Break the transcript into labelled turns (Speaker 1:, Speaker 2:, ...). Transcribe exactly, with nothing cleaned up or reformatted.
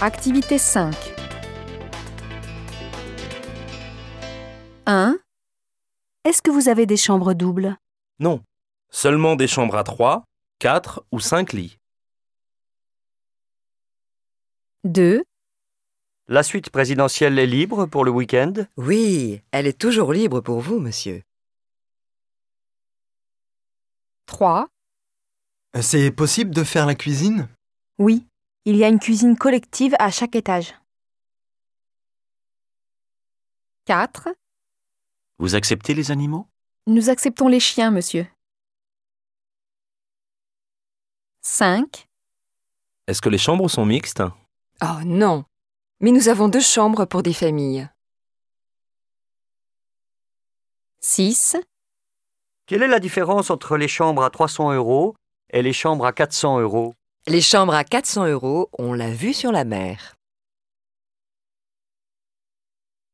Speaker 1: Activité cinq. un.
Speaker 2: Est-ce que vous avez des chambres doubles?
Speaker 3: Non, seulement des chambres à trois, quatre ou cinq lits.
Speaker 1: deux.
Speaker 4: La suite présidentielle est libre pour le week-end?
Speaker 5: Oui, elle est toujours libre pour vous, monsieur.
Speaker 1: trois.
Speaker 6: C'est possible de faire la cuisine?
Speaker 2: Oui, il y a une cuisine collective à chaque étage.
Speaker 1: quatre.
Speaker 7: Vous acceptez les animaux?
Speaker 1: Nous acceptons les chiens, monsieur. cinq.
Speaker 3: Est-ce que les chambres sont mixtes?
Speaker 8: Oh non, mais nous avons deux chambres pour des familles.
Speaker 1: six.
Speaker 4: Quelle est la différence entre les chambres à trois cents euros et les chambres à quatre cents euros?
Speaker 5: Les chambres à quatre cents euros ont la vue sur la mer.